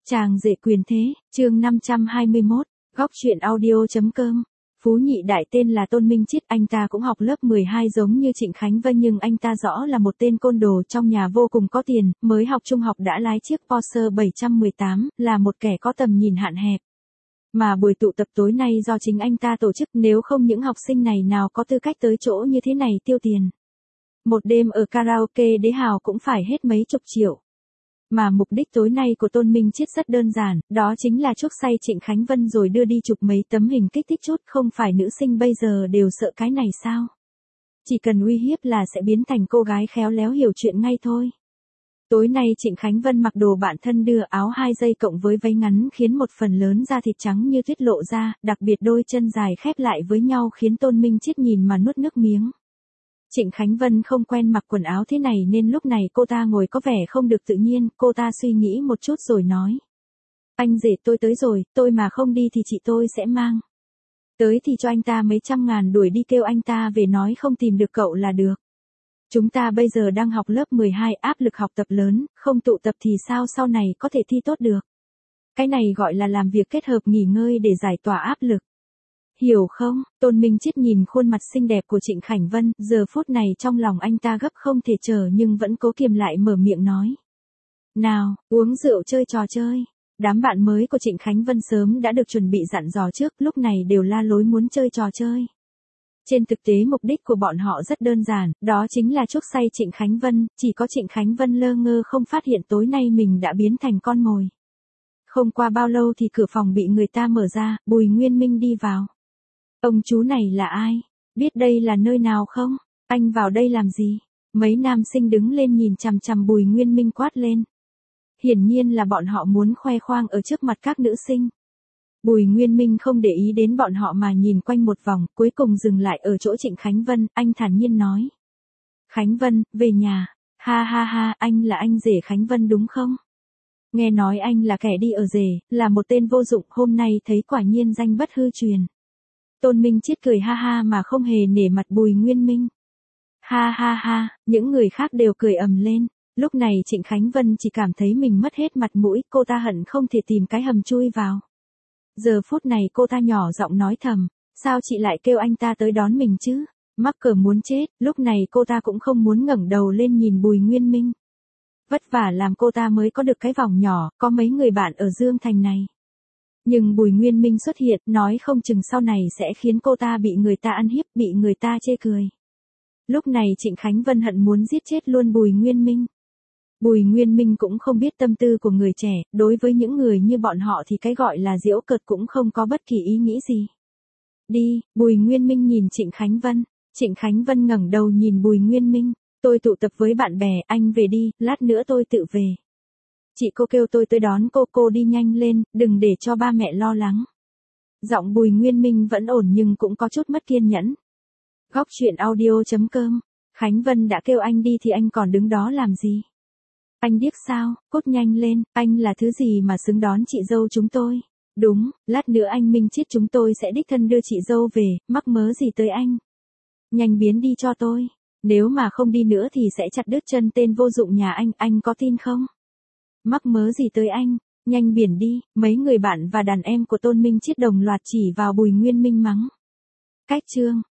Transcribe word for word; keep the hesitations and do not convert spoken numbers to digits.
Chàng rể quyền thế, chương năm trăm hai mươi mốt, góc truyện audio.com. Phú nhị đại tên là Tôn Minh Chiết, anh ta cũng học lớp mười hai giống như Trịnh Khánh Vân nhưng anh ta rõ là một tên côn đồ, trong nhà vô cùng có tiền, mới học trung học đã lái chiếc Porsche bảy trăm mười tám, là một kẻ có tầm nhìn hạn hẹp. Mà buổi tụ tập tối nay do chính anh ta tổ chức, nếu không những học sinh này nào có tư cách tới chỗ như thế này tiêu tiền. Một đêm ở karaoke đế hào cũng phải hết mấy chục triệu. Mà mục đích tối nay của Tôn Minh Chiết rất đơn giản, đó chính là chuốc say Trịnh Khánh Vân rồi đưa đi chụp mấy tấm hình kích thích chút, không phải nữ sinh bây giờ đều sợ cái này sao? Chỉ cần uy hiếp là sẽ biến thành cô gái khéo léo hiểu chuyện ngay thôi. Tối nay Trịnh Khánh Vân mặc đồ bạn thân đưa, áo hai dây cộng với váy ngắn khiến một phần lớn da thịt trắng như tuyết lộ ra, đặc biệt đôi chân dài khép lại với nhau khiến Tôn Minh Chiết nhìn mà nuốt nước miếng. Trịnh Khánh Vân không quen mặc quần áo thế này nên lúc này cô ta ngồi có vẻ không được tự nhiên, cô ta suy nghĩ một chút rồi nói. Anh rể tôi tới rồi, tôi mà không đi thì chị tôi sẽ mang. Tới thì cho anh ta mấy trăm ngàn, đuổi đi kêu anh ta về nói không tìm được cậu là được. Chúng ta bây giờ đang học lớp mười hai, áp lực học tập lớn, không tụ tập thì sao sau này có thể thi tốt được. Cái này gọi là làm việc kết hợp nghỉ ngơi để giải tỏa áp lực. Hiểu không? Tôn Minh Chiết nhìn khuôn mặt xinh đẹp của Trịnh Khánh Vân, giờ phút này trong lòng anh ta gấp không thể chờ nhưng vẫn cố kiềm lại mở miệng nói. Nào, uống rượu chơi trò chơi. Đám bạn mới của Trịnh Khánh Vân sớm đã được chuẩn bị dặn dò trước, lúc này đều la lối muốn chơi trò chơi. Trên thực tế mục đích của bọn họ rất đơn giản, đó chính là chuốc say Trịnh Khánh Vân, chỉ có Trịnh Khánh Vân lơ ngơ không phát hiện tối nay mình đã biến thành con mồi. Không qua bao lâu thì cửa phòng bị người ta mở ra, Bùi Nguyên Minh đi vào. Ông chú này là ai? Biết đây là nơi nào không? Anh vào đây làm gì? Mấy nam sinh đứng lên nhìn chằm chằm Bùi Nguyên Minh quát lên. Hiển nhiên là bọn họ muốn khoe khoang ở trước mặt các nữ sinh. Bùi Nguyên Minh không để ý đến bọn họ mà nhìn quanh một vòng, cuối cùng dừng lại ở chỗ Trịnh Khánh Vân, anh thản nhiên nói. Khánh Vân, về nhà. Ha ha ha, anh là anh rể Khánh Vân đúng không? Nghe nói anh là kẻ đi ở rể, là một tên vô dụng, hôm nay thấy quả nhiên danh bất hư truyền. Tôn Minh Chiết cười ha ha mà không hề nể mặt Bùi Nguyên Minh. Ha ha ha, những người khác đều cười ầm lên. Lúc này Trịnh Khánh Vân chỉ cảm thấy mình mất hết mặt mũi, cô ta hận không thể tìm cái hầm chui vào. Giờ phút này cô ta nhỏ giọng nói thầm, sao chị lại kêu anh ta tới đón mình chứ? Mắc cỡ muốn chết, lúc này cô ta cũng không muốn ngẩng đầu lên nhìn Bùi Nguyên Minh. Vất vả làm cô ta mới có được cái vòng nhỏ, có mấy người bạn ở Dương Thành này. Nhưng Bùi Nguyên Minh xuất hiện, nói không chừng sau này sẽ khiến cô ta bị người ta ăn hiếp, bị người ta chê cười. Lúc này Trịnh Khánh Vân hận muốn giết chết luôn Bùi Nguyên Minh. Bùi Nguyên Minh cũng không biết tâm tư của người trẻ, đối với những người như bọn họ thì cái gọi là giễu cợt cũng không có bất kỳ ý nghĩ gì. Đi, Bùi Nguyên Minh nhìn Trịnh Khánh Vân. Trịnh Khánh Vân ngẩng đầu nhìn Bùi Nguyên Minh. Tôi tụ tập với bạn bè, anh về đi, lát nữa tôi tự về. Chị cô kêu tôi tới đón cô, cô đi nhanh lên, đừng để cho ba mẹ lo lắng. Giọng Bùi Nguyên Minh vẫn ổn nhưng cũng có chút mất kiên nhẫn. Góc truyện audio.com. Khánh Vân đã kêu anh đi thì anh còn đứng đó làm gì? Anh điếc sao, cốt nhanh lên, anh là thứ gì mà xứng đón chị dâu chúng tôi? Đúng, lát nữa anh Minh Chiết chúng tôi sẽ đích thân đưa chị dâu về, mắc mớ gì tới anh? Nhanh biến đi cho tôi, nếu mà không đi nữa thì sẽ chặt đứt chân tên vô dụng nhà anh, anh có tin không? Mắc mớ gì tới anh, nhanh biển đi, mấy người bạn và đàn em của Tôn Minh Chiết đồng loạt chỉ vào Bùi Nguyên Minh mắng. Cách chương.